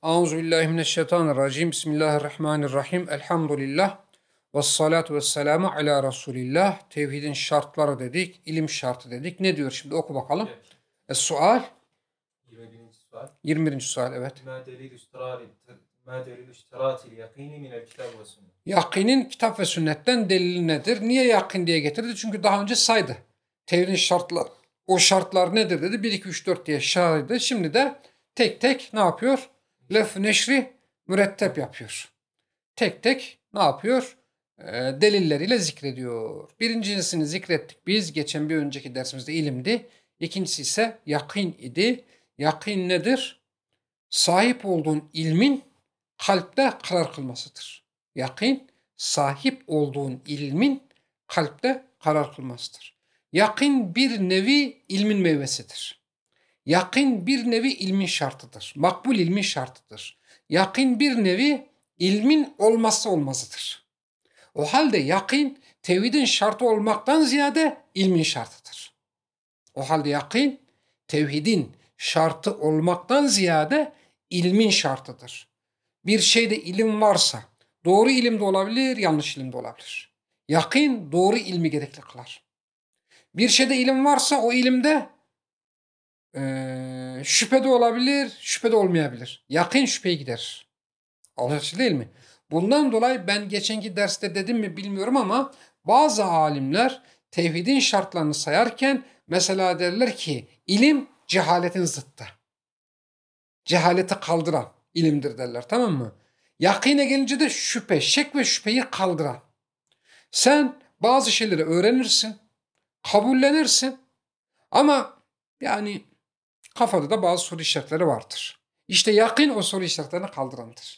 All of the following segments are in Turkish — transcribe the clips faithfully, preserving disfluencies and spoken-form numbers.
Euzubillahimineşşeytanirracim. Bismillahirrahmanirrahim. Elhamdülillah. Vessalatu vesselamu ala Resulillah. Tevhidin şartları dedik, ilim şartı dedik. Ne diyor şimdi? Oku bakalım. Evet. Es-sual. yirmi birinci sual. yirmi birinci sual, evet. Ma delilü istirari ma delilü istiratil yakini minel kitab ve sünnet. Yakinin kitap ve sünnetten delili nedir? Niye yakin diye getirdi? Çünkü daha önce saydı. Tevhidin şartları. O şartlar nedir dedi. bir, iki, üç, dört diye saydı. Şimdi de tek tek ne yapıyor? Lef neşri mürettep yapıyor. Tek tek ne yapıyor? E, delilleriyle zikrediyor. Birincisini zikrettik biz. Geçen bir önceki dersimizde ilimdi. İkincisi ise yakin idi. Yakin nedir? Sahip olduğun ilmin kalpte karar kılmasıdır. Yakin, sahip olduğun ilmin kalpte karar kılmasıdır. Yakin bir nevi ilmin meyvesidir. Yakin bir nevi ilmin şartıdır. Makbul ilmin şartıdır. Yakin bir nevi ilmin olmazsa olmazıdır. O halde yakin tevhidin şartı olmaktan ziyade ilmin şartıdır. O halde yakin tevhidin şartı olmaktan ziyade ilmin şartıdır. Bir şeyde ilim varsa doğru ilim de olabilir, yanlış ilim de olabilir. Yakin doğru ilmi gerekli kılar. Bir şeyde ilim varsa o ilimde Ee, şüphe de olabilir, şüphe de olmayabilir. Yakın şüpheyi giderir. Anlaşıldı değil mi? Bundan dolayı ben geçenki derste dedim mi bilmiyorum ama bazı alimler tevhidin şartlarını sayarken mesela derler ki ilim cehaletin zıttı. Cehaleti kaldıran ilimdir derler, tamam mı? Yakine gelince de şüphe, şek ve şüpheyi kaldıran. Sen bazı şeyleri öğrenirsin, kabullenirsin ama yani kafada da bazı soru işaretleri vardır. İşte yakin o soru işaretlerini kaldırandır.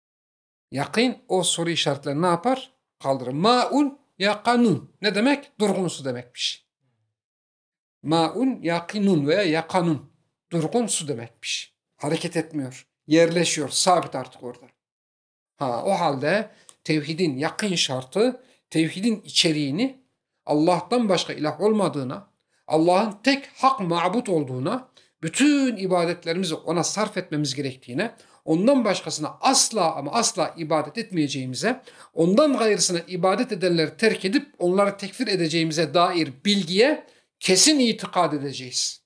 Yakin o soru işaretlerini ne yapar? Kaldırır. Ma'un yakanun. Ne demek? Durgun su demekmiş. Ma'un yakinun veya yakanun. Durgun su demekmiş. Hareket etmiyor. Yerleşiyor. Sabit artık orada. Ha, o halde tevhidin yakin şartı, tevhidin içeriğini Allah'tan başka ilah olmadığına, Allah'ın tek hak mabut olduğuna, bütün ibadetlerimizi ona sarf etmemiz gerektiğine, ondan başkasına asla ama asla ibadet etmeyeceğimize, ondan gayrısına ibadet edenleri terk edip onları tekfir edeceğimize dair bilgiye kesin itikad edeceğiz.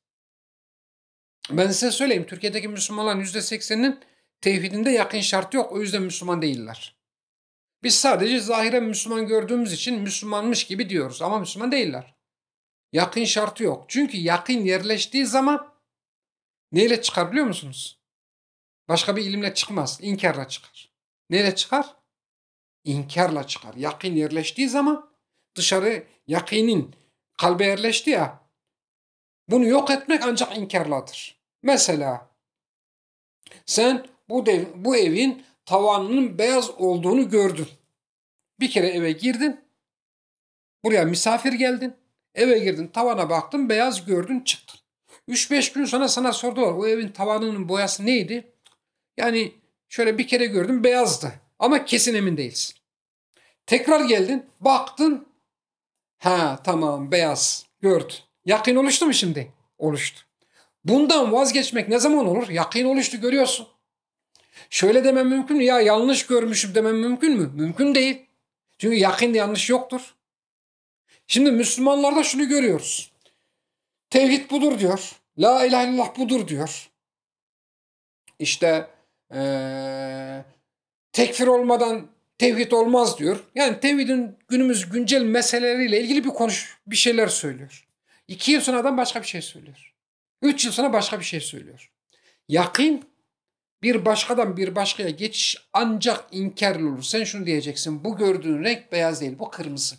Ben size söyleyeyim, Türkiye'deki Müslümanların yüzde sekseninin tevhidinde yakın şartı yok, o yüzden Müslüman değiller. Biz sadece zahiren Müslüman gördüğümüz için Müslümanmış gibi diyoruz ama Müslüman değiller. Yakın şartı yok. Çünkü yakın yerleştiği zaman neyle çıkar biliyor musunuz? Başka bir ilimle çıkmaz. İnkarla çıkar. Neyle çıkar? İnkarla çıkar. Yakın yerleştiği zaman dışarı yakinin kalbe yerleşti ya, bunu yok etmek ancak inkarladır. Mesela sen bu, dev, bu evin tavanının beyaz olduğunu gördün. Bir kere eve girdin. Buraya misafir geldin. Eve girdin, tavana baktın, beyaz gördün, çıktın. üç beş gün sonra sana sordular, o evin tavanının boyası neydi? Yani şöyle bir kere gördün, beyazdı. Ama kesin emin değilsin. Tekrar geldin, baktın. Ha tamam, beyaz. Gördün. Yakin oluştu mu şimdi? Oluştu. Bundan vazgeçmek ne zaman olur? Yakin oluştu, görüyorsun. Şöyle demem mümkün mü? Ya yanlış görmüşüm demem mümkün mü? Mümkün değil. Çünkü yakinde yanlış yoktur. Şimdi Müslümanlarda şunu görüyoruz. Tevhid budur diyor. La ilahe illallah budur diyor. İşte ee, tekfir olmadan tevhid olmaz diyor. Yani tevhidin günümüz güncel meseleleriyle ilgili bir konuş, bir şeyler söylüyor. İki yıl sonra adam başka bir şey söylüyor. Üç yıl sonra başka bir şey söylüyor. Yakin bir başkadan bir başkaya geçiş ancak inkarlı olur. Sen şunu diyeceksin. Bu gördüğün renk beyaz değil, bu kırmızı.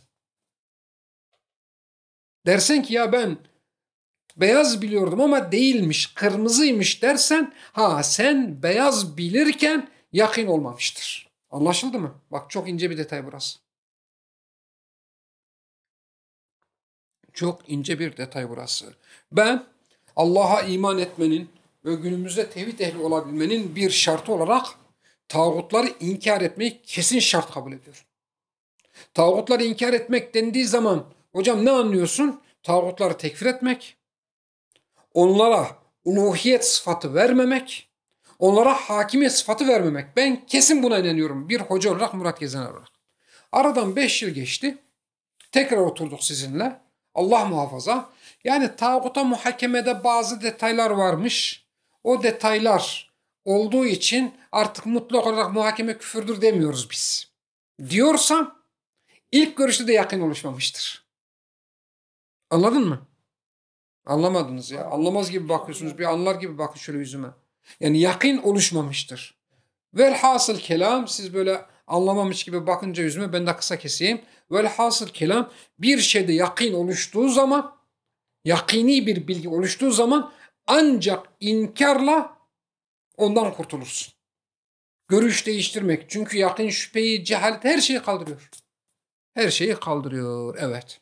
Dersen ki ya ben beyaz biliyordum ama değilmiş, kırmızıymış dersen, ha sen beyaz bilirken yakin olmamıştır. Anlaşıldı mı? Bak çok ince bir detay burası. Çok ince bir detay burası. Ben Allah'a iman etmenin ve günümüzde tevhid ehli olabilmenin bir şartı olarak tağutları inkar etmeyi kesin şart kabul ediyorum. Tağutları inkar etmek dendiği zaman hocam ne anlıyorsun? Tağutları tekfir etmek, onlara uluhiyet sıfatı vermemek, onlara hakimiyet sıfatı vermemek. Ben kesin buna inanıyorum. Bir hoca olarak, Murat Gezen olarak. Aradan beş yıl geçti. Tekrar oturduk sizinle. Allah muhafaza. Yani tağuta muhakemede bazı detaylar varmış. O detaylar olduğu için artık mutlak olarak muhakeme küfürdür demiyoruz biz. Diyorsam ilk görüşte de yakın oluşmamıştır. Anladın mı? Anlamadınız ya. Anlamaz gibi bakıyorsunuz. Bir anlar gibi bakın şöyle yüzüme. Yani yakın oluşmamıştır. Velhasıl kelam, siz böyle anlamamış gibi bakınca yüzüme, ben de kısa keseyim. Velhasıl kelam, bir şeyde yakın oluştuğu zaman, yakini bir bilgi oluştuğu zaman ancak inkarla ondan kurtulursun. Görüş değiştirmek. Çünkü yakın şüpheyi, cehalet, her şeyi kaldırıyor. Her şeyi kaldırıyor. Evet.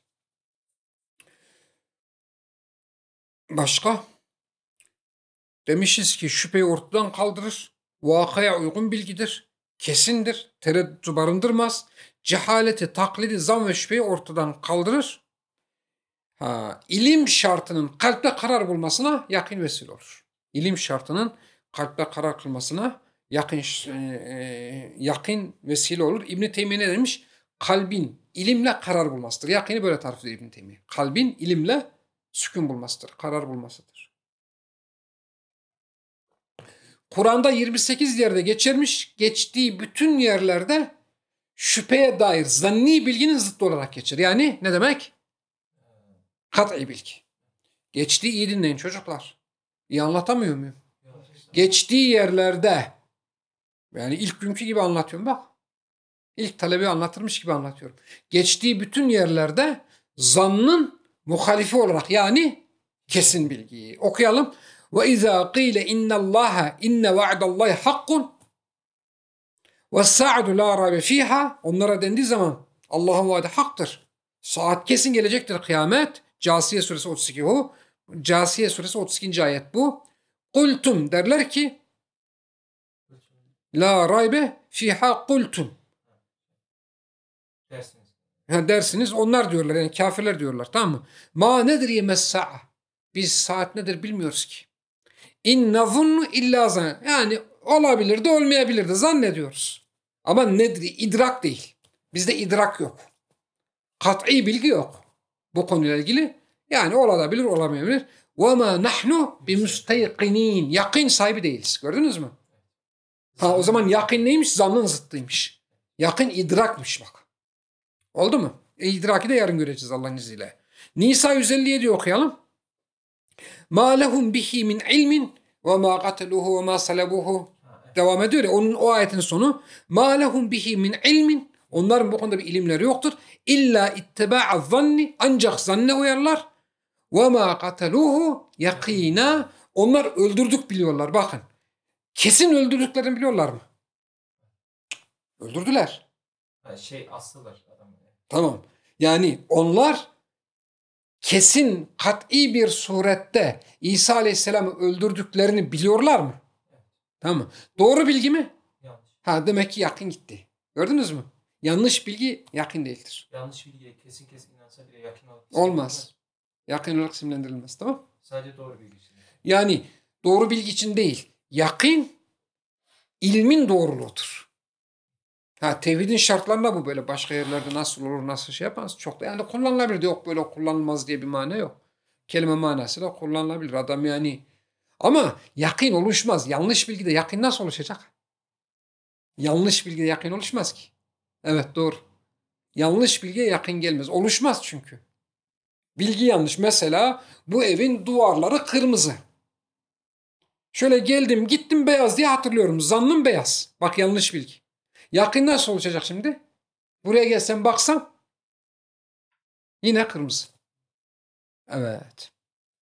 Başka? Demişiz ki şüpheyi ortadan kaldırır. Vakaya uygun bilgidir. Kesindir. Tereddütü barındırmaz. Cehaleti, taklidi, zan ve şüpheyi ortadan kaldırır. Ha, ilim şartının kalpte karar bulmasına yakın vesile olur. İlim şartının kalpte karar kılmasına yakın e, e, yakın vesile olur. İbn-i Teymiye ne demiş? Kalbin ilimle karar bulmasıdır. Yakını böyle tarif ediyor İbn-i Teymiye. Kalbin ilimle sükun bulmasıdır. Karar bulmasıdır. Kur'an'da yirmi sekiz yerde geçirmiş. Geçtiği bütün yerlerde şüpheye dair zanni bilginin zıttı olarak geçer. Yani ne demek? Kat'i bilgi. Geçtiği iyi dinleyin çocuklar. İyi anlatamıyor muyum? Geçtiği yerlerde, yani ilk günkü gibi anlatıyorum bak. İlk talebi anlatırmış gibi anlatıyorum. Geçtiği bütün yerlerde zannın muhalifi olarak, yani kesin bilgiyi. Okuyalım. Ve izâ qîle innallâhe inne va'dallâhi hakkun ve sa'du la râbe fîhâ, onlara dendiği zaman Allah'ın vaadi haktır. Saat kesin gelecektir, kıyamet. Câsiye suresi otuz iki bu. Câsiye suresi otuz ikinci ayet bu. Kultum, derler ki la raybe fiha kultum. Dersiniz. Ha, dersiniz, onlar diyorlar, yani kafirler diyorlar, tamam mı? Ma nedir yemez sa'a. Biz saat nedir bilmiyoruz ki. İnne zunnu illa zan. Yani olabilir de olmayabilir de zannediyoruz. Ama nedir? İdrak değil. Bizde idrak yok. Kat'i bilgi yok bu konuyla ilgili. Yani olabilir, olamayabilir. وَمَا نَحْنُ بِمُسْتَيْقِنِينَ. Yakın sahibi değiliz. Gördünüz mü? Ha, o zaman yakın neymiş? Zannın zıttıymış. Yakın idrakmış bak. Oldu mu? E, idraki de yarın göreceğiz Allah'ın izniyle. Nisa yüz elli yedi okuyalım. مَا لَهُمْ بِهِ مِنْ عِلْمٍ وَمَا قَتَلُوهُ وَمَا صَلَبُوهُ. Devam ediyor ya, onun o ayetin sonu. مَا لَهُمْ بِهِ مِنْ عِلْمٍ. Onların bu konuda bir ilimleri yoktur. İlla ittiba'a zanni, ancak zanne uyarlar. وَمَا قَتَلُوهُ يَقِينًا. Onlar öldürdük biliyorlar. Bakın. Kesin öldürdüklerini biliyorlar mı? Öldürdüler. Ha, şey aslılar adam. Tamam. Yani onlar kesin, kat'i bir surette İsa Aleyhisselam'ı öldürdüklerini biliyorlar mı? Tamam mı? Doğru bilgi mi? Yanlış. Ha, demek ki yakın gitti. Gördünüz mü? Yanlış bilgi yakın değildir. Yanlış bilgiye kesin kesin inansa bile yakın olarak Olmaz. Yakın olarak isimlendirilmez. Tamam. Sadece doğru bilgi için. Yani doğru bilgi için değil. Yakın ilmin doğruluğudur. Ha, tevhidin şartlarında bu böyle. Başka yerlerde nasıl olur, nasıl şey yapamaz. Çok da yani kullanılabilir. Yok böyle kullanılmaz diye bir mana yok. Kelime manası da kullanılabilir. Adam yani. Ama yakın oluşmaz. Yanlış bilgide yakın nasıl oluşacak? Yanlış bilgide yakın oluşmaz ki. Evet, doğru. Yanlış bilgiye yakın gelmez. Oluşmaz çünkü. Bilgi yanlış. Mesela bu evin duvarları kırmızı. Şöyle geldim gittim beyaz diye hatırlıyorum. Zannım beyaz. Bak, yanlış bilgi. Yakın nasıl olacak şimdi? Buraya gelsem baksam yine kırmızı. Evet.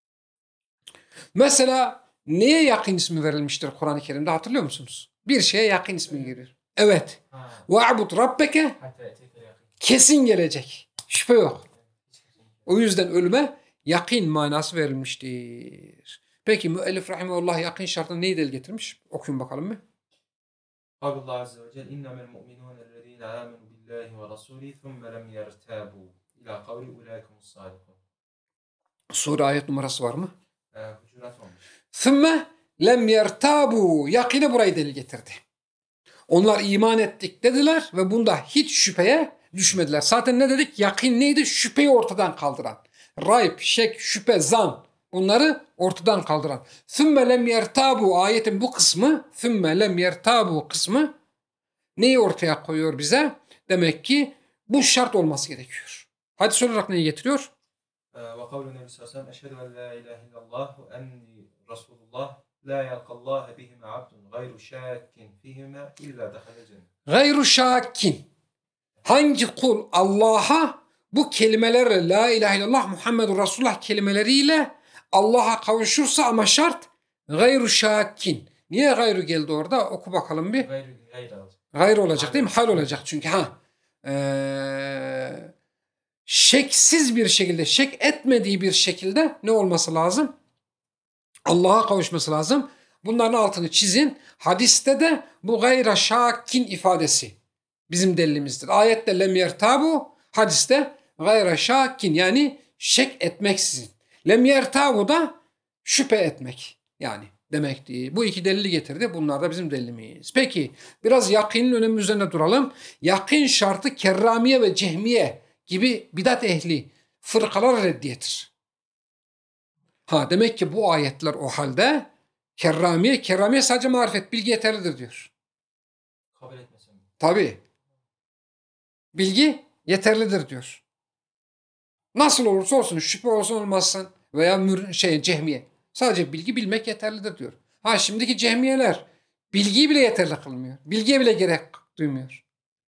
Mesela neye yakın ismi verilmiştir Kur'an-ı Kerim'de, hatırlıyor musunuz? Bir şeye yakın ismi gelir. Evet. وَعْبُدْ رَبَّكَ. Kesin gelecek. Şüphe yok. O yüzden ölüme yakın manası verilmiştir. Peki müellif rahimehullah yakın şartına neyi delil getirmiş? Okuyun bakalım mı? Allah Azze ve Celle innemel mu'minûne ellezîne âmenû billâhi ve rasûlî thumme lem yertâbû ilâ kavli ulâikumus sâdikûn. Sure ayet numarası var mı? Hucurat olmuş. Thumme lem yertabu. Yakine burayı delil getirdi. Onlar iman ettik dediler ve bunda hiç şüpheye düşmediler. Zaten ne dedik? Yakin neydi? Şüpheyi ortadan kaldıran. Rayb, şek, şüphe, zan. Bunları ortadan kaldıran. Sümme lem yertabu ayetin bu kısmı, sümme lem yertabu kısmı neyi ortaya koyuyor bize? Demek ki bu şart olması gerekiyor. Hadis olarak neyi getiriyor? Ve kavlu Nebi sallallahu aleyhi ve sellem eşhedü en la ilahe illallah ve enni Resulullah la yalqallaha bihime abdun gayru şakkin fihime illa dehale cennet. Gayru şakkin. Hangi kul Allah'a bu kelimelerle la ilahe illallah Muhammedur Resulullah kelimeleriyle Allah'a kavuşursa ama şart gayru şakkin. Niye gayru geldi orada? Oku bakalım bir. Gayru gayru olacak. Gayr olacak değil mi? Hal olacak çünkü. ha. Ee, şeksiz bir şekilde, şek etmediği bir şekilde ne olması lazım? Allah'a kavuşması lazım. Bunların altını çizin. Hadiste de bu gayra şakkin ifadesi bizim delilimizdir. Ayette lem yertabu, hadiste gayra şakkin yani şek etmeksizin. Lem yertabu da şüphe etmek yani demekti. Bu iki delili getirdi. Bunlar da bizim delilimiz. Peki biraz yakinin önemi üzerine duralım. Yakin şartı kerramiye ve cehmiye gibi bidat ehli fırkalar reddiyetir. Ha demek ki bu ayetler o halde kerramiye, kerramiye sadece marifet, bilgi yeterlidir diyor. Kabul etmesem. Tabii. Bilgi yeterlidir diyor. Nasıl olursa olsun, şüphe olsun olmazsın veya mür, şey cehmiye. Sadece bilgi bilmek yeterlidir diyor. Ha şimdiki cehmiyeler bilgiyi bile yeterli kılmıyor. Bilgiye bile gerek duymuyor.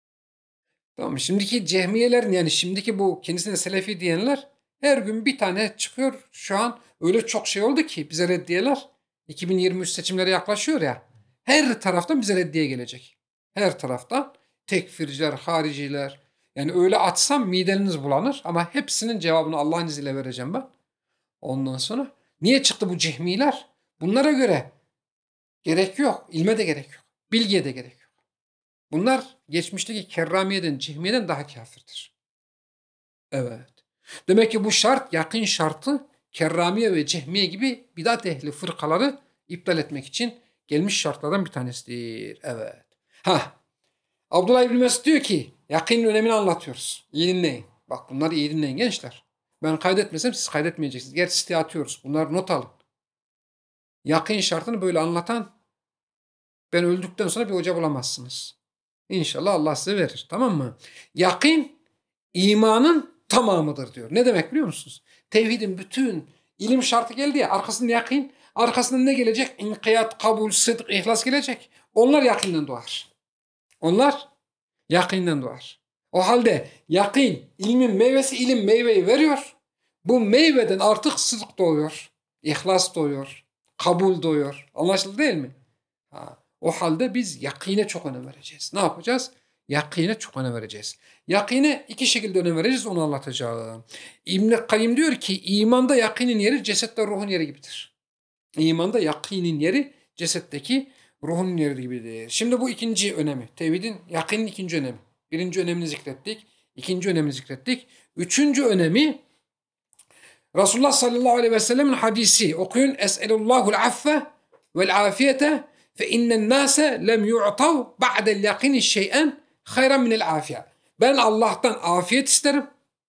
Tamam mı? Şimdiki cehmiyelerin yani şimdiki bu kendisine selefi diyenler her gün bir tane çıkıyor. Şu an öyle çok şey oldu ki bize reddiyeler. iki bin yirmi üç seçimlere yaklaşıyor ya. Her taraftan bize reddiye gelecek. Her taraftan tekfirciler, hariciler. Yani öyle atsam mideniz bulanır ama hepsinin cevabını Allah'ın izniyle vereceğim ben. Ondan sonra niye çıktı bu cehmiler? Bunlara göre gerek yok. İlme de gerek yok. Bilgiye de gerek yok. Bunlar geçmişteki kerramiyeden, cehmiyeden daha kafirdir. Evet. Demek ki bu şart, yakın şartı kerramiye ve cehmiye gibi bidat ehli fırkaları iptal etmek için gelmiş şartlardan bir tanesidir. Evet. Ha. Abdullah İbni Mesud diyor ki yakinin önemini anlatıyoruz. İyi dinleyin. Bak bunları iyi dinleyin gençler. Ben kaydetmesem siz kaydetmeyeceksiniz. Gerçi siteye atıyoruz. Bunları not alın. Yakın şartını böyle anlatan ben öldükten sonra bir hoca bulamazsınız. İnşallah Allah size verir. Tamam mı? Yakın imanın tamamıdır diyor. Ne demek biliyor musunuz? Tevhidin bütün ilim şartı geldi ya arkasında yakın. Arkasında ne gelecek? İnkiyat, kabul, sıdk, ihlas gelecek. Onlar yakından doğar. Onlar yakından doğar. O halde yakın, ilmin meyvesi ilim meyveyi veriyor. Bu meyveden artık sıdk doğuyor. İhlas doğuyor. Kabul doğuyor. Anlaşıldı değil mi? Ha. O halde biz yakine çok önem vereceğiz. Ne yapacağız? Yakine çok önem vereceğiz. Yakine iki şekilde önem vereceğiz, onu anlatacağım. İbn-i Kayyim diyor ki imanda yakinin yeri cesette ruhun yeri gibidir. İmanda yakinin yeri cesetteki ruhun yeri gibidir. Şimdi bu ikinci önemi. Tevhidin yakinin ikinci önemi. Birinci önemini zikrettik. İkinci önemini zikrettik. Üçüncü önemi Resulullah sallallahu aleyhi ve sellem'in hadisi. Okuyun. Es'elullahul affe vel afiyete fe innen nase lem yu'tav ba'del yakini şey'en hayran minel afiye. Ben Allah'tan afiyet isterim.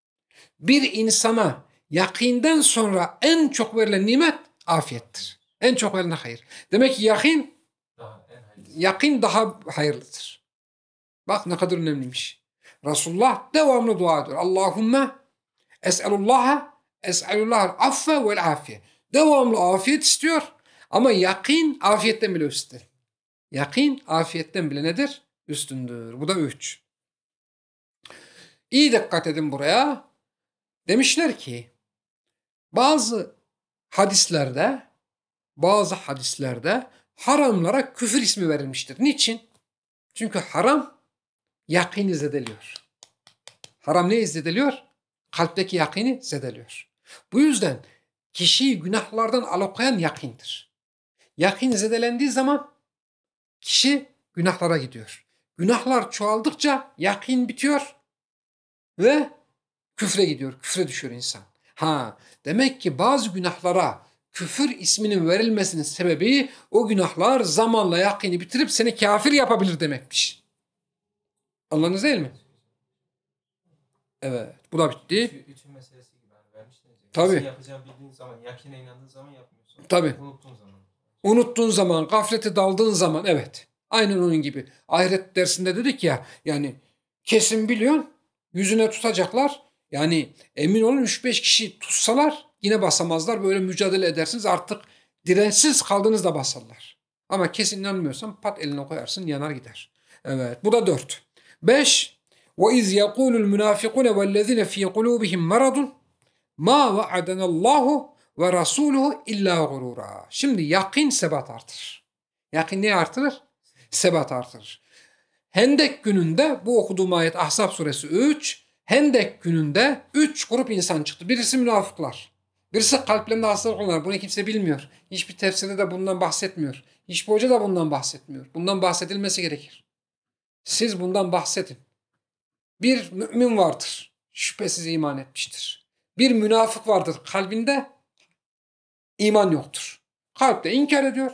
Bir insana yakinden sonra en çok verilen nimet afiyettir. En çok verilen hayır. Demek ki yakin Daha en hayırlısı. yakin daha hayırlıdır. Bak ne kadar önemliymiş. Resulullah devamlı dua ediyor. Allahümme es'elullaha es'elullahal affe vel afiye. Devamlı afiyet istiyor. Ama yakin afiyetten bile üstündür. Yakin afiyetten bile nedir? Üstündür. Bu da üç. İyi dikkat edin buraya. Demişler ki bazı hadislerde bazı hadislerde haramlara küfür ismi verilmiştir. Niçin? Çünkü haram yakini zedeliyor. Haram ne zedeliyor? Kalpteki yakini zedeliyor. Bu yüzden kişiyi günahlardan alıkoyan yakindir. Yakin zedelendiği zaman kişi günahlara gidiyor. Günahlar çoğaldıkça yakin bitiyor ve küfre gidiyor. Küfre düşüyor insan. Ha, demek ki bazı günahlara küfür isminin verilmesinin sebebi o günahlar zamanla yakini bitirip seni kafir yapabilir demekmiş. Anladınız değil mi? Evet. Bu da bitti. Ütü, ütü meselesi gibi hani vermiştiniz ya. Tabii. Kesin yapacağım bildiğin zaman, yakine inandığın zaman yapmıyorsun. Tabii. Unuttuğun zaman. Unuttuğun zaman, gaflete daldığın zaman evet. Aynen onun gibi. Ahiret dersinde dedik ya yani kesin biliyorsun yüzüne tutacaklar. Yani emin olun üç beş kişi tutsalar yine basamazlar. Böyle mücadele edersiniz artık dirençsiz kaldığınızda basarlar. Ama kesin inanmıyorsan pat eline koyarsın yanar gider. Evet bu da dört. Beş. وَاِذْ يَقُولُ الْمُنَافِقُونَ وَالَّذِينَ ف۪ي قُلُوبِهِمْ مَرَضٌ مَا وَعَدَنَ اللّٰهُ ve rasuluhu illa gurura. Şimdi yakin sebat artırır. Yakin neyi artırır? Sebat artırır. Hendek gününde bu okuduğum ayet Ahzab suresi üç. Hendek gününde üç grup insan çıktı. Birisi münafıklar. Birisi kalplerinde hastalık olanlar. Bunu kimse bilmiyor. Hiçbir tefsirde de bundan bahsetmiyor. Hiçbir hoca da bundan bahsetmiyor. Bundan bahsedilmesi gerekir. Siz bundan bahsedin. Bir mümin vardır. Şüphesiz iman etmiştir. Bir münafık vardır. Kalbinde İman yoktur. Kalpte inkar ediyor.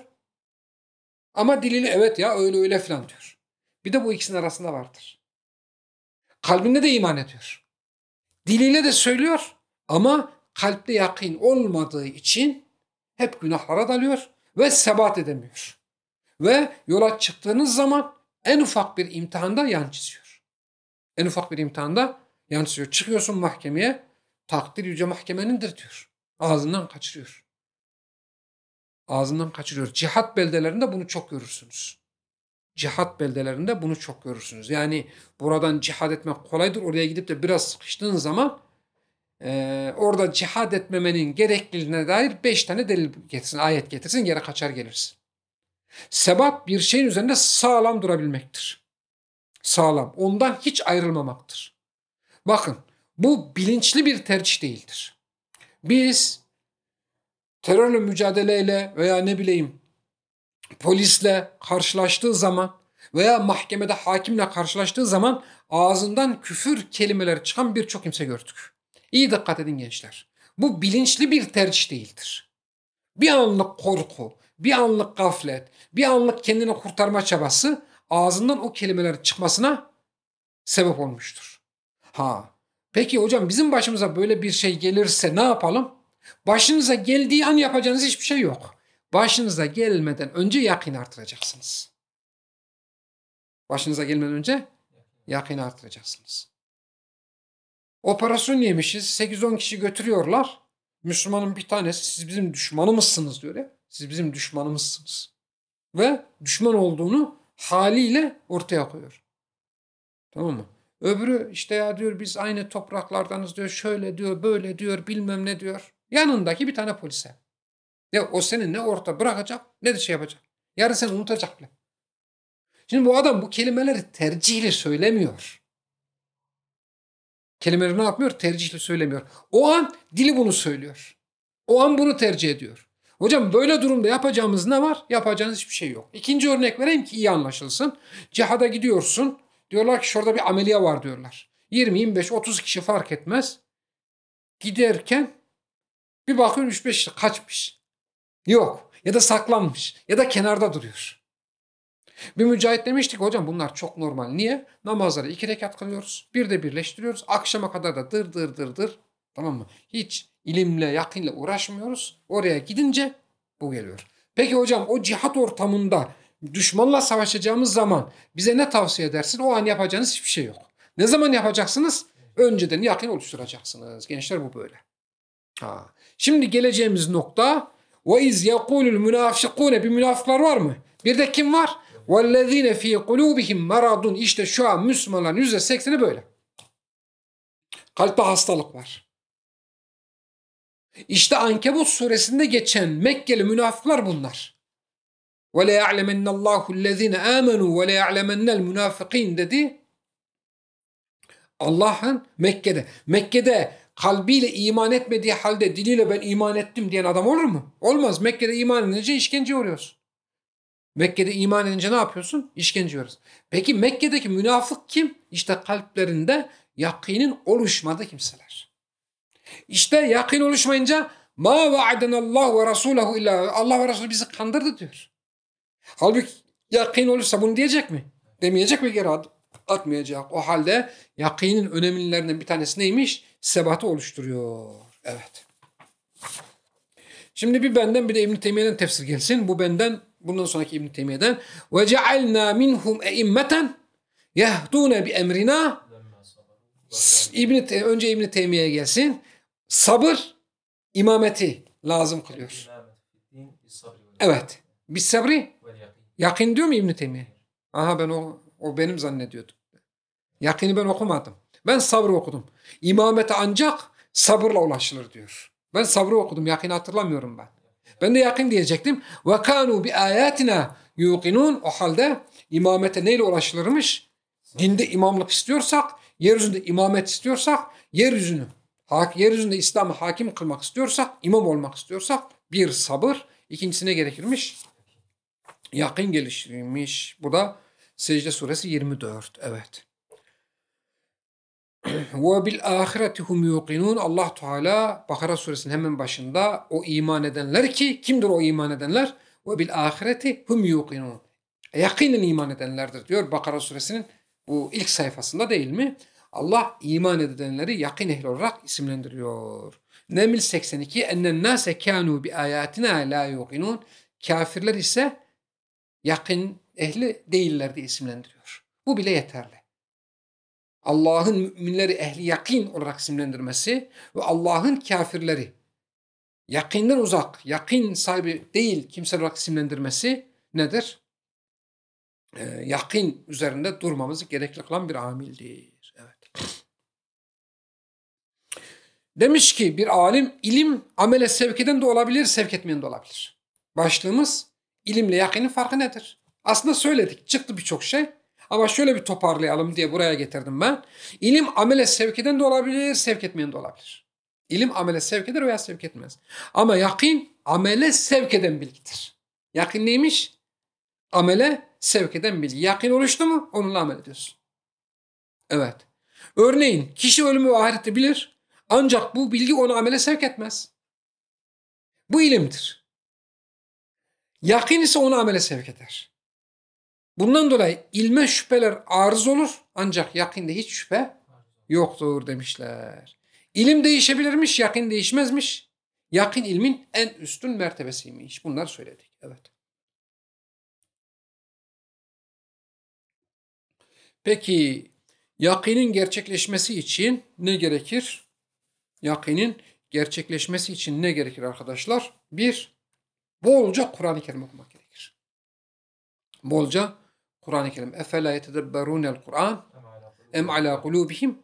Ama diliyle evet ya öyle öyle falan diyor. Bir de bu ikisinin arasında vardır. Kalbinde de iman ediyor. Diliyle de söylüyor ama kalpte yakin olmadığı için hep günahlara dalıyor ve sebat edemiyor. Ve yola çıktığınız zaman en ufak bir imtihanda yan çiziyor. En ufak bir imtihanda yan çiziyor. Çıkıyorsun mahkemeye, takdir yüce mahkemenindir diyor. Ağzından kaçırıyor. Ağzından kaçırıyor. Cihat beldelerinde bunu çok görürsünüz. Cihat beldelerinde bunu çok görürsünüz. Yani buradan cihad etmek kolaydır. Oraya gidip de biraz sıkıştığın zaman e, orada cihad etmemenin gerekliliğine dair beş tane delil getirsin, ayet getirsin, geri kaçar gelirsin. Sebat bir şeyin üzerinde sağlam durabilmektir. Sağlam. Ondan hiç ayrılmamaktır. Bakın bu bilinçli bir tercih değildir. Biz terörle mücadeleyle veya ne bileyim polisle karşılaştığı zaman veya mahkemede hakimle karşılaştığı zaman ağzından küfür kelimeleri çıkan birçok kimse gördük. İyi dikkat edin gençler. Bu bilinçli bir tercih değildir. Bir anlık korku, bir anlık gaflet, bir anlık kendini kurtarma çabası ağzından o kelimelerin çıkmasına sebep olmuştur. Ha, peki hocam bizim başımıza böyle bir şey gelirse ne yapalım? Başınıza geldiği an yapacağınız hiçbir şey yok. Başınıza gelmeden önce yakin artıracaksınız. Başınıza gelmeden önce yakin artıracaksınız. Operasyon yemişiz. sekiz on kişi götürüyorlar. Müslümanın bir tanesi siz bizim düşmanımızsınız diyor ya. Siz bizim düşmanımızsınız. Ve düşman olduğunu haliyle ortaya koyuyor. Tamam mı? Öbürü işte ya diyor biz aynı topraklardanız diyor. Şöyle diyor böyle diyor bilmem ne diyor. Yanındaki bir tane polise. Ya o seni ne orta bırakacak ne de şey yapacak. Yarın seni unutacak bile. Şimdi bu adam bu kelimeleri tercihle söylemiyor. Kelimeleri ne yapmıyor? Tercihle söylemiyor. O an dili bunu söylüyor. O an bunu tercih ediyor. Hocam böyle durumda yapacağımız ne var? Yapacağınız hiçbir şey yok. İkinci örnek vereyim ki iyi anlaşılsın. Cihada gidiyorsun. Diyorlar ki şurada bir ameliye var diyorlar. yirmi, yirmi beş, otuz kişi fark etmez. Giderken bir bakıyorsun üç beş kişi kaçmış. Yok. Ya da saklanmış. Ya da kenarda duruyor. Bir mücahit demiştik hocam bunlar çok normal. Niye? Namazları iki rekat kılıyoruz. Bir de birleştiriyoruz. Akşama kadar da dır dır dır dır. Tamam mı? Hiç ilimle, yakinle uğraşmıyoruz. Oraya gidince bu geliyor. Peki hocam o cihat ortamında düşmanla savaşacağımız zaman bize ne tavsiye edersin? O an yapacağınız hiçbir şey yok. Ne zaman yapacaksınız? Önceden yakin oluşturacaksınız. Gençler bu böyle. Ha. Şimdi geleceğimiz nokta وَاِذْ يَقُولُ الْمُنَافِقُونَ bir münafıklar var mı? Bir de kim var? وَالَّذ۪ينَ ف۪ي قُلُوبِهِمْ مَرَضٌ İşte şu an Müslümanların yüzde sekseni böyle. Kalpte hastalık var. İşte Ankebut suresinde geçen Mekkeli münafıklar bunlar. وَلَيَعْلَمَنَّ اللّٰهُ الَّذ۪ينَ آمَنُوا وَلَيَعْلَمَنَّ الْمُنَافِقِينَ dedi. Allah'ın Mekke'de. Mekke'de kalbiyle iman etmediği halde diliyle ben iman ettim diyen adam olur mu? Olmaz. Mekke'de iman edince işkence uğruyorsun. Mekke'de iman edince ne yapıyorsun? İşkence uğruyorsun. Peki Mekke'deki münafık kim? İşte kalplerinde yakinin oluşmadığı kimseler. İşte yakin oluşmayınca Ma va'adenallahu ve rasuluhu illa Allah ve Resulü bizi kandırdı diyor. Halbuki yakin olursa bunu diyecek mi? Demeyecek mi, geri ad- atmayacak. O halde yakinin önemlilerinden bir tanesi neymiş? Sebatı oluşturuyor. Evet. Şimdi bir benden bir de İbn-i Teymiye'den tefsir gelsin. Bu benden, bundan sonraki İbn-i Teymiye'den. Ve cealna minhum e'immeten yehdûne bi emrina. İbn önce İbn-i Teymiye'ye gelsin. Sabır imameti lazım kılıyor. Evet. Biz sabri yakin diyor mu İbn-i Teymiye? Aha, ben o, o benim zannediyordum. Yakini ben okumadım. Ben sabrı okudum. İmamete ancak sabırla ulaşılır diyor. Ben sabrı okudum. Yakini hatırlamıyorum ben. Ben de yakin diyecektim. Ve kanu bi ayatina yuqinun. O halde imamete neyle ulaşılırmış? Dinde imamlık istiyorsak, yeryüzünde imamet istiyorsak, yeryüzünü, yeryüzünde İslam'ı hakim kılmak istiyorsak, imam olmak istiyorsak bir sabır, ikincisine gerekirmiş? Yakin geliştirilmiş. Bu da Secde suresi yirmi dört. Evet. Ve bil ahireti hum yuqinun. Allah Teala Bakara suresinin hemen başında o iman edenler ki kimdir o iman edenler? Ve bil ahireti hum yuqinun. Yakinen iman edenlerdir diyor Bakara suresinin bu ilk sayfasında, değil mi? Allah iman edenleri yakin ehli olarak isimlendiriyor. Neml seksen iki ennen nase kanu bi ayatina la yuqinun. Kafirler ise yakin ehli değiller diye isimlendiriyor. Bu bile yeterli. Allah'ın müminleri ehli yakin olarak isimlendirmesi ve Allah'ın kafirleri yakinden uzak, yakin sahibi değil kimse olarak isimlendirmesi nedir? Ee, yakin üzerinde durmamızı gerekli kılan bir amildir. Evet. Demiş ki bir alim, ilim amele sevk eden de olabilir, sevk etmeyen de olabilir. Başlığımız ilimle yakinin farkı nedir? Aslında söyledik, çıktı birçok şey. Ama şöyle bir toparlayalım diye buraya getirdim ben. İlim amele sevk eden de olabilir, sevk etmeyen de olabilir. İlim amele sevk eder veya sevk etmez. Ama yakin amele sevk eden bilgidir. Yakin neymiş? Amele sevk eden bilgi. Yakin oluştu mu? Onunla amel ediyorsun. Evet. Örneğin kişi ölümü ve ahireti bilir. Ancak bu bilgi onu amele sevk etmez. Bu ilimdir. Yakin ise onu amele sevk eder. Bundan dolayı ilme şüpheler arız olur. Ancak yakinde hiç şüphe yoktur demişler. İlim değişebilirmiş, yakin değişmezmiş. Yakin ilmin en üstün mertebesiymiş. Bunları söyledik. Evet. Peki yakinin gerçekleşmesi için ne gerekir? Yakinin gerçekleşmesi için ne gerekir arkadaşlar? Bir, bolca Kur'an-ı Kerim okumak gerekir. Bolca Kur'an-ı Kerim. Efela yetedebberûnel Kur'an em ala kulubihim.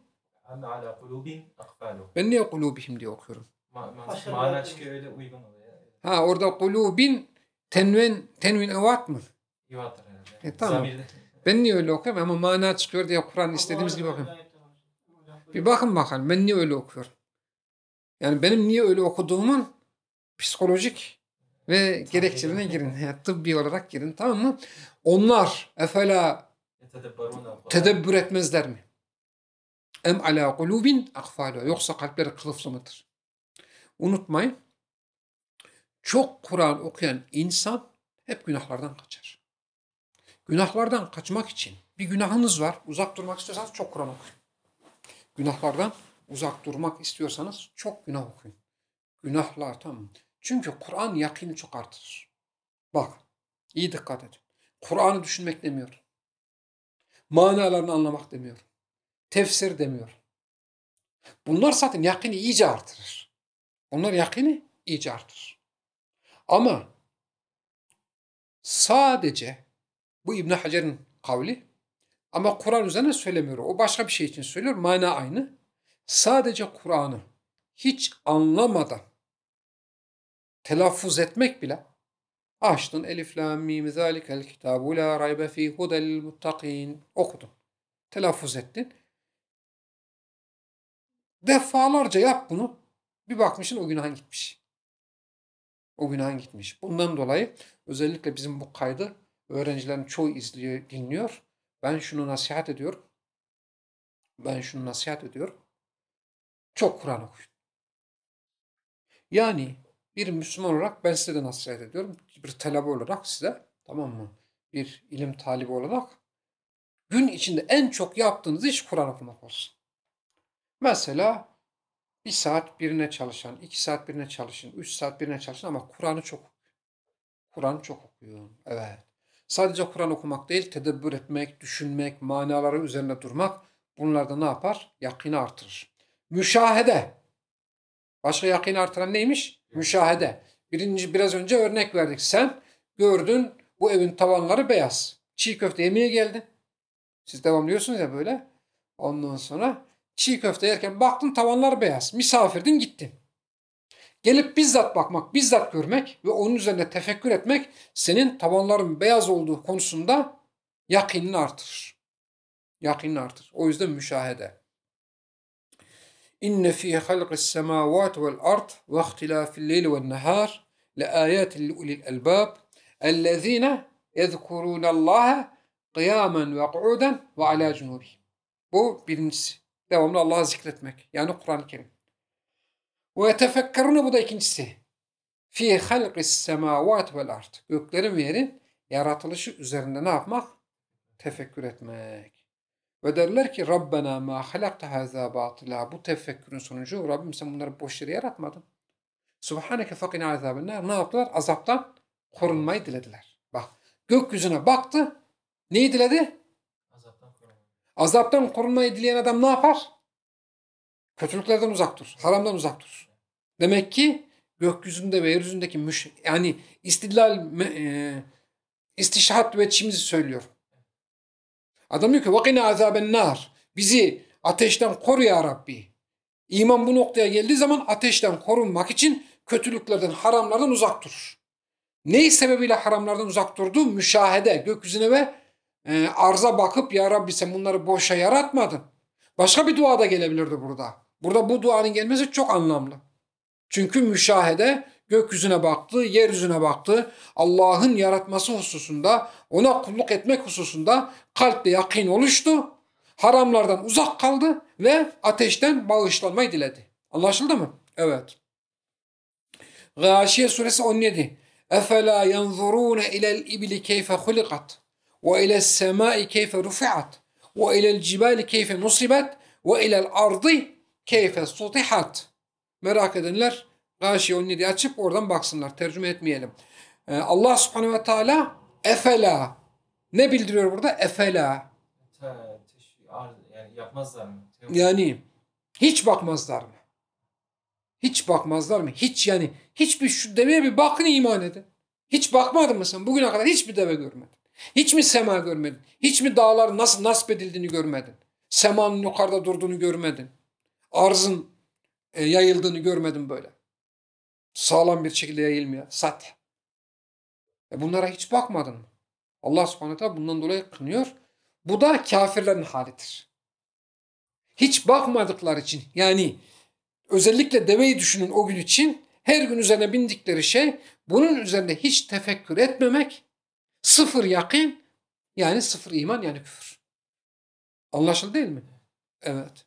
Ben niye kulubihim diye okuyorum? Mana çıkıyor, öyle uygun oluyor. Ha, orada kulubin tenvin, tenvin evat mı? Yuvadır herhalde. E, tamam. Zamirde. Ben niye öyle okuyorum ama mana çıkıyor diye Kur'an istediğimiz gibi okuyorum. Bir bakın bakalım ben niye öyle okuyorum. Yani benim niye öyle okuduğumun psikolojik ve gerekçelerine girin. Yani tıbbi olarak girin, tamam mı? Onlar efela tedebbür etmezler mi? Em ala kulubin akfalu. Yoksa kalpleri kılıflı mıdır? Unutmayın. Çok Kur'an okuyan insan hep günahlardan kaçar. Günahlardan kaçmak için bir günahınız var. Uzak durmak istiyorsanız çok Kur'an okuyun. Günahlardan uzak durmak istiyorsanız çok günah okuyun. Günahlar, tamam. Çünkü Kur'an yakini çok artırır. Bak, iyi dikkat edin. Kur'an'ı düşünmek demiyorum. Manalarını anlamak demiyorum. Tefsir demiyorum. Bunlar zaten yakini iyice artırır. Onlar yakini iyice artırır. Ama sadece bu İbn Hacer'in kavli, ama Kur'an üzerine söylemiyor. O başka bir şey için söylüyor. Mana aynı. Sadece Kur'an'ı hiç anlamadan telaffuz etmek bile, açtın elif lam mim zalikel kitabu la raybe fi hudel muttakin, okudun. Telaffuz ettin. Defalarca yap bunu. Bir bakmışsın o günahın gitmiş. O günahın gitmiş. Bundan dolayı özellikle bizim bu kaydı öğrencilerin çoğu izliyor, dinliyor. Ben şunu nasihat ediyorum. Ben şunu nasihat ediyorum. Çok Kur'an okuyun. Yani bir Müslüman olarak ben size de nasihat ediyorum. Bir talebe olarak size, tamam mı? Bir ilim talibi olarak gün içinde en çok yaptığınız iş Kur'an okumak olsun. Mesela bir saat birine çalışan, iki saat birine çalışın, üç saat birine çalışın ama Kur'an'ı çok Kur'an çok okuyun. Evet. Sadece Kur'an okumak değil, tedebbür etmek, düşünmek, manaları üzerine durmak bunlar da ne yapar? Yakini artırır. Müşahede. Başka yakini artıran neymiş? Müşahede. Birinci biraz önce örnek verdik. Sen gördün bu evin tavanları beyaz. Çiğ köfte yemeye geldin. Siz devamlıyorsunuz ya böyle. Ondan sonra çiğ köfte yerken baktın tavanlar beyaz. Misafirdin gittin. Gelip bizzat bakmak, bizzat görmek ve onun üzerine tefekkür etmek senin tavanların beyaz olduğu konusunda yakinini artırır. Yakinini artırır. O yüzden müşahede. İnne fî halqis semâvâti vel ard ve ihtilâfil leyli ven nehâr le âyâtin li ulil elbâb ellezîne yezkurûnallâhe kıyâmen ve qu'ûden ve alâ cunûbihim. Bu birincisi. Devamlı Allah'ı zikretmek. Yani Kur'an-ı Kerim. Ve yetefekkerûne, bu da ikincisi. Fi halqis semâvâti vel ard. Göklerin ve yerin yaratılışı üzerinde ne yapmak? Tefekkür etmek. Ve derler ki Rabbena ma halakta hâzâ bâtıla. Bu tefekkürün sonucu Rabbim sen bunları boş yere yaratmadın. Subhaneke fakina azâbennâr. Ne yaptılar? Azaptan korunmayı dilediler. Bak, gökyüzüne baktı. Neyi diledi? Azaptan korunmayı. Azaptan korunmayı dileyen adam ne yapar? Kötülüklerden uzak durur. Haramdan uzak durur. Demek ki gökyüzünde ve yeryüzündeki müş yani istidlal e, istişhat müveccihimizi söylüyor. Adam diyor ki vakine azaben nar. Bizi ateşten koru ya Rabbi. İman bu noktaya geldiği zaman ateşten korunmak için kötülüklerden, haramlardan uzak durur. Ney sebebiyle haramlardan uzak durdu? Müşahede, gökyüzüne ve e, arza bakıp ya Rabbi sen bunları boşa yaratmadın. Başka bir dua da gelebilirdi burada. Burada bu duanın gelmesi çok anlamlı. Çünkü müşahede gökyüzüne baktı, yeryüzüne baktı. Allah'ın yaratması hususunda, ona kulluk etmek hususunda kalpte yakin oluştu. Haramlardan uzak kaldı ve ateşten bağışlanmayı diledi. Anlaşıldı mı? Evet. Gâşiye suresi on yedi. Efela yanzurûne ilel ibli keyfe hulikat ve ilel semâi keyfe rufi'at ve ilel cibali keyfe nusibat ve ilel ardı keyfe sutihat. Merak edenler Gâşiye on yediyi açıp oradan baksınlar. Tercüme etmeyelim. Ee, Allah subhanehu ve teala efela ne bildiriyor burada? Efela. Ta- teşvik- arz- Yani yapmazlar mı? Yok. Yani hiç bakmazlar mı? Hiç bakmazlar mı? Hiç yani hiçbir şu deveye bir bakın iman edin. Hiç bakmadın mı sen? Bugüne kadar hiçbir deve görmedin. Hiç mi sema görmedin? Hiç mi dağların nasıl nasip edildiğini görmedin? Semanın yukarıda durduğunu görmedin. Arzın e, yayıldığını görmedin böyle. Sağlam bir şekilde yayılmıyor. Sat. E bunlara hiç bakmadın mı? Allah subhanahu teala bundan dolayı kınıyor. Bu da kafirlerin halidir. Hiç bakmadıkları için yani özellikle deveyi düşünün o gün için her gün üzerine bindikleri şey bunun üzerinde hiç tefekkür etmemek, sıfır yakin yani sıfır iman yani küfür. Anlaşıldı değil mi? Evet.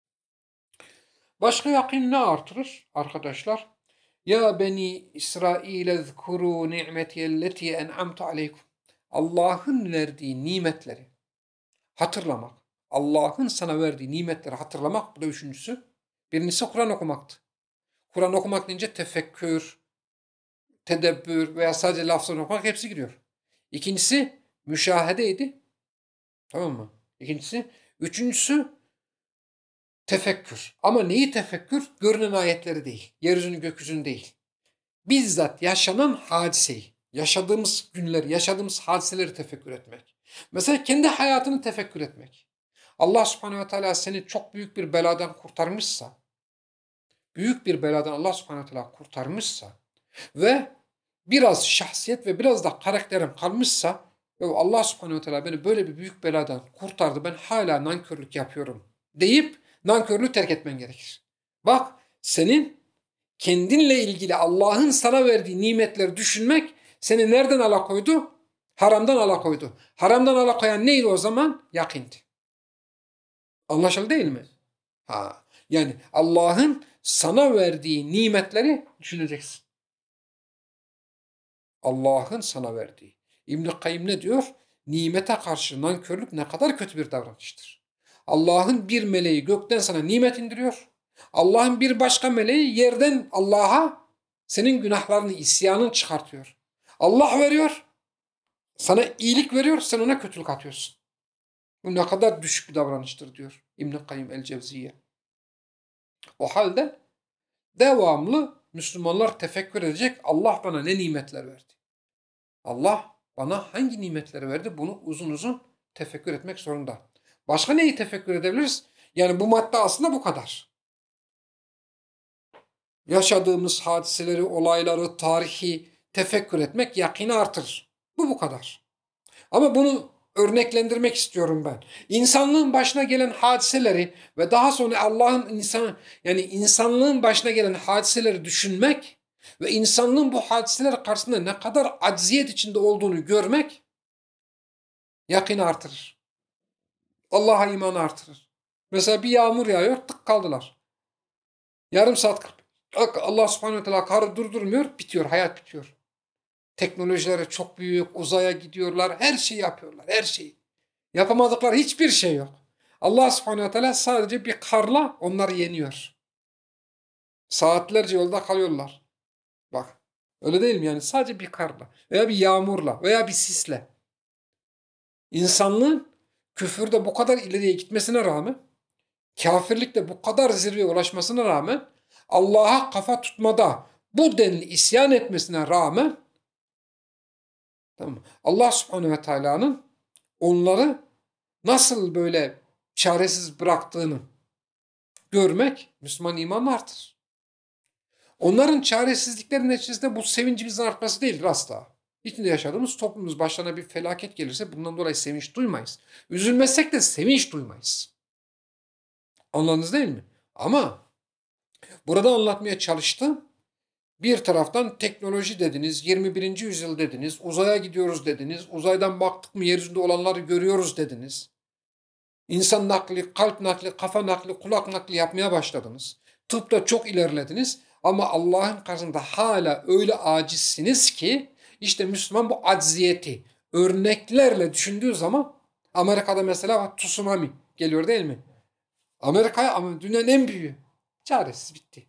Başka yakin ne artırır arkadaşlar? Ya beni İsrail zkuru ni'metiyelleti en'amtu aleykum. Allah'ın verdiği nimetleri hatırlamak. Allah'ın sana verdiği nimetleri hatırlamak bu da üçüncüsü. Birincisi Kur'an okumaktı. Kur'an okumak deyince tefekkür, tedebbür veya sadece lafzını okumak hepsi giriyor. İkincisi müşahedeydi. Tamam mı? İkincisi. Üçüncüsü tefekkür. Ama neyi tefekkür? Görünen ayetleri değil. Yeryüzünü gökyüzünü değil. Bizzat yaşanan hadiseyi, yaşadığımız günleri, yaşadığımız hadiseleri tefekkür etmek. Mesela kendi hayatını tefekkür etmek. Allah subhanehu ve teala seni çok büyük bir beladan kurtarmışsa, büyük bir beladan Allah subhanehu ve teala kurtarmışsa ve biraz şahsiyet ve biraz da karakterim kalmışsa ve Allah subhanehu ve teala beni böyle bir büyük beladan kurtardı, ben hala nankörlük yapıyorum deyip nankörlüğü terk etmen gerekir. Bak senin kendinle ilgili Allah'ın sana verdiği nimetleri düşünmek seni nereden alakoydu? Haramdan alakoydu. Haramdan alakoyan neydi o zaman? Yakindi. Anlaşıldı değil mi? Ha. Yani Allah'ın sana verdiği nimetleri düşüneceksin. Allah'ın sana verdiği. İbn-i Kayyim ne diyor? Nimete karşı nankörlük ne kadar kötü bir davranıştır. Allah'ın bir meleği gökten sana nimet indiriyor. Allah'ın bir başka meleği yerden Allah'a senin günahlarını, isyanını çıkartıyor. Allah veriyor, sana iyilik veriyor, sen ona kötülük atıyorsun. Bu ne kadar düşük bir davranıştır diyor İbn-i Kayyim el-Cevziye. O halde devamlı Müslümanlar tefekkür edecek, Allah bana ne nimetler verdi? Allah bana hangi nimetleri verdi? Bunu uzun uzun tefekkür etmek zorunda. Başka neyi tefekkür edebiliriz? Yani bu madde aslında bu kadar. Yaşadığımız hadiseleri, olayları, tarihi tefekkür etmek yakini artırır. Bu bu kadar. Ama bunu örneklendirmek istiyorum ben. İnsanlığın başına gelen hadiseleri ve daha sonra Allah'ın insan yani insanlığın başına gelen hadiseleri düşünmek ve insanlığın bu hadiseler karşısında ne kadar acziyet içinde olduğunu görmek yakini artırır. Allah'a imanı artırır. Mesela bir yağmur yağıyor, tık kaldılar. Yarım saat Allah subhanahu ve teala karı durdurmuyor, bitiyor, hayat bitiyor. Teknolojileri çok büyük, uzaya gidiyorlar, her şeyi yapıyorlar, her şeyi. Yapamadıkları hiçbir şey yok. Allah subhanahu ve teala sadece bir karla onları yeniyor. Saatlerce yolda kalıyorlar. Bak, öyle değil mi yani? Sadece bir karla veya bir yağmurla veya bir sisle. İnsanlığın küfürde bu kadar ileriye gitmesine rağmen, kafirlikte bu kadar zirveye ulaşmasına rağmen, Allah'a kafa tutmada bu denli isyan etmesine rağmen, tamam, Allah subhanahu ve teala'nın onları nasıl böyle çaresiz bıraktığını görmek Müslüman imanını artırır. Onların çaresizliklerinin neticesinde bu sevincimizin artması değildir asla. İçinde yaşadığımız toplumumuz başlarına bir felaket gelirse bundan dolayı sevinç duymayız. Üzülmezsek de sevinç duymayız. Anladınız değil mi? Ama burada anlatmaya çalıştım. Bir taraftan teknoloji dediniz, yirmi birinci yüzyıl dediniz, uzaya gidiyoruz dediniz, uzaydan baktık mı yeryüzünde olanları görüyoruz dediniz. İnsan nakli, kalp nakli, kafa nakli, kulak nakli yapmaya başladınız. Tıpta çok ilerlediniz ama Allah'ın karşısında hala öyle acizsiniz ki işte Müslüman bu acziyeti örneklerle düşündüğü zaman Amerika'da mesela tsunami geliyor değil mi? Amerika'ya ama dünyanın en büyüğü. Çaresiz bitti.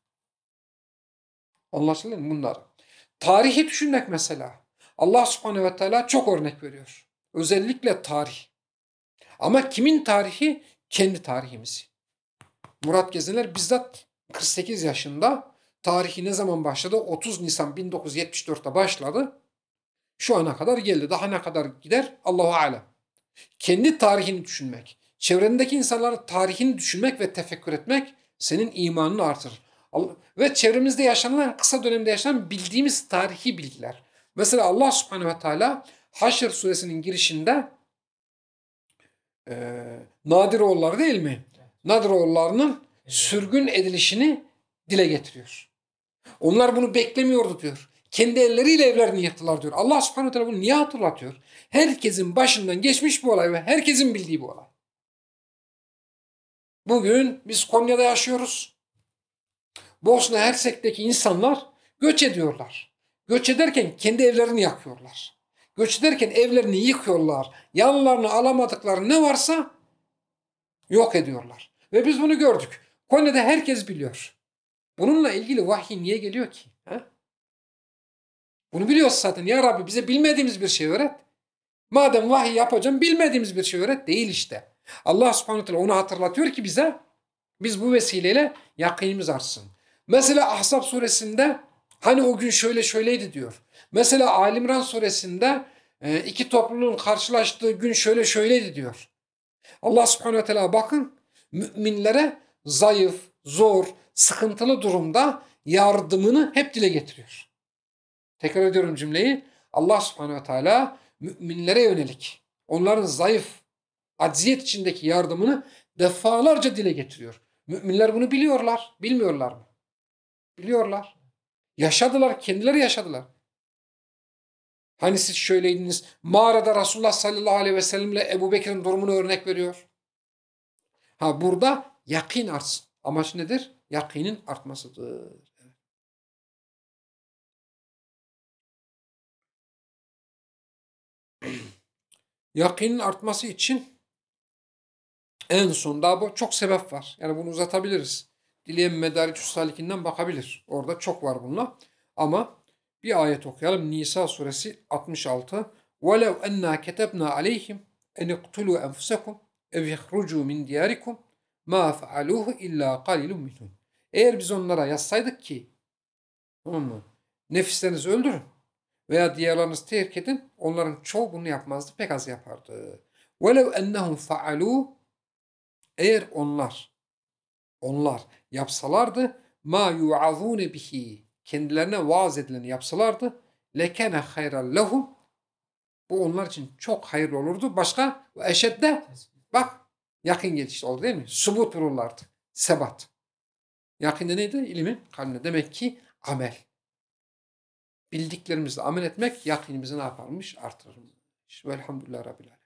Anlaşıldı mı bunlar? Tarihi düşünmek mesela. Allah subhanehu ve teala çok örnek veriyor. Özellikle tarih. Ama kimin tarihi? Kendi tarihimizi. Murat Gezener bizzat kırk sekiz yaşında tarihi ne zaman başladı? otuz Nisan bin dokuz yüz yetmiş dörtte başladı. Şu ana kadar geldi. Daha ne kadar gider? Allahu alem. Kendi tarihini düşünmek, çevrendeki insanların tarihini düşünmek ve tefekkür etmek senin imanını artırır. Ve çevremizde yaşanılan, kısa dönemde yaşanan bildiğimiz tarihi bilgiler. Mesela Allah subhanehu ve teala Haşr suresinin girişinde e, Nadiroğulları değil mi? Nadiroğullarının sürgün edilişini dile getiriyor. Onlar bunu beklemiyordu diyor. Kendi elleriyle evlerini yıktılar diyor. Allah subhanehu ve teala bunu niye hatırlatıyor? Herkesin başından geçmiş bu olay ve herkesin bildiği bu olay. Bugün biz Konya'da yaşıyoruz. Bosna Hersek'teki insanlar göç ediyorlar. Göç ederken kendi evlerini yakıyorlar. Göç ederken evlerini yıkıyorlar. Yanlarına alamadıkları ne varsa yok ediyorlar. Ve biz bunu gördük. Konya'da herkes biliyor. Bununla ilgili vahiy niye geliyor ki? He? Bunu biliyoruz zaten. Ya Rabbi bize bilmediğimiz bir şey öğret. Madem vahiy yapacağım bilmediğimiz bir şey öğret. Değil işte. Allah subhanahu teala onu hatırlatıyor ki bize biz bu vesileyle yakinimiz artsın. Mesela Ahzab suresinde hani o gün şöyle şöyleydi diyor. Mesela Ali İmran suresinde iki topluluğun karşılaştığı gün şöyle şöyleydi diyor. Allah subhanahu teala bakın müminlere zayıf, zor, sıkıntılı durumda yardımını hep dile getiriyor. Tekrar ediyorum cümleyi. Allah subhanahu teala müminlere yönelik onların zayıf, acziyet içindeki yardımını defalarca dile getiriyor. Müminler bunu biliyorlar. Bilmiyorlar mı? Biliyorlar. Yaşadılar. Kendileri yaşadılar. Hani siz şöyleydiniz. Mağarada Resulullah sallallahu aleyhi ve sellemle Ebu Bekir'in durumunu örnek veriyor. Ha burada yakin artsın. Amaç nedir? yakinin artmasıdır. Yakinin artması için en son daha bu çok sebep var. Yani bunu uzatabiliriz. Dileyen Medarik-ü Salik'inden bakabilir. Orada çok var bununla. Ama bir ayet okuyalım. Nisa suresi altmış altı. وَلَوْ اَنَّا كَتَبْنَا عَلَيْهِمْ اَنْ اِقْتُلُوا أَنْفُسَكُمْ اَوْ يَخْرُجُوا مِنْ دِيَارِكُمْ مَا فَعَلُوهُ اِلَّا قَلِيلٌ مِنْهُمْ. Eğer biz onlara yazsaydık ki, tamam mı? Nefislerinizi öldürün veya diğerlerinizi terk edin. Onların çoğu bunu yapmazdı. Pek az yapardı. وَلَوْ اَنَّهُمْ فَعَلُوا Eğer onlar onlar yapsalardı ma yu'azune bihi kendilerine vaaz edileni yapsalardı lekene hayran lehum bu onlar için çok hayırlı olurdu. Başka ve eşedde bak yakın geçiş oldu değil mi? Subut bulurlardı. Sebat. Yakında neydi? İlmin kalbine. Demek ki amel. Bildiklerimizle amel etmek yakinimizi ne yaparmış? Artırırmış. Velhamdülillah Rabbil Alemin.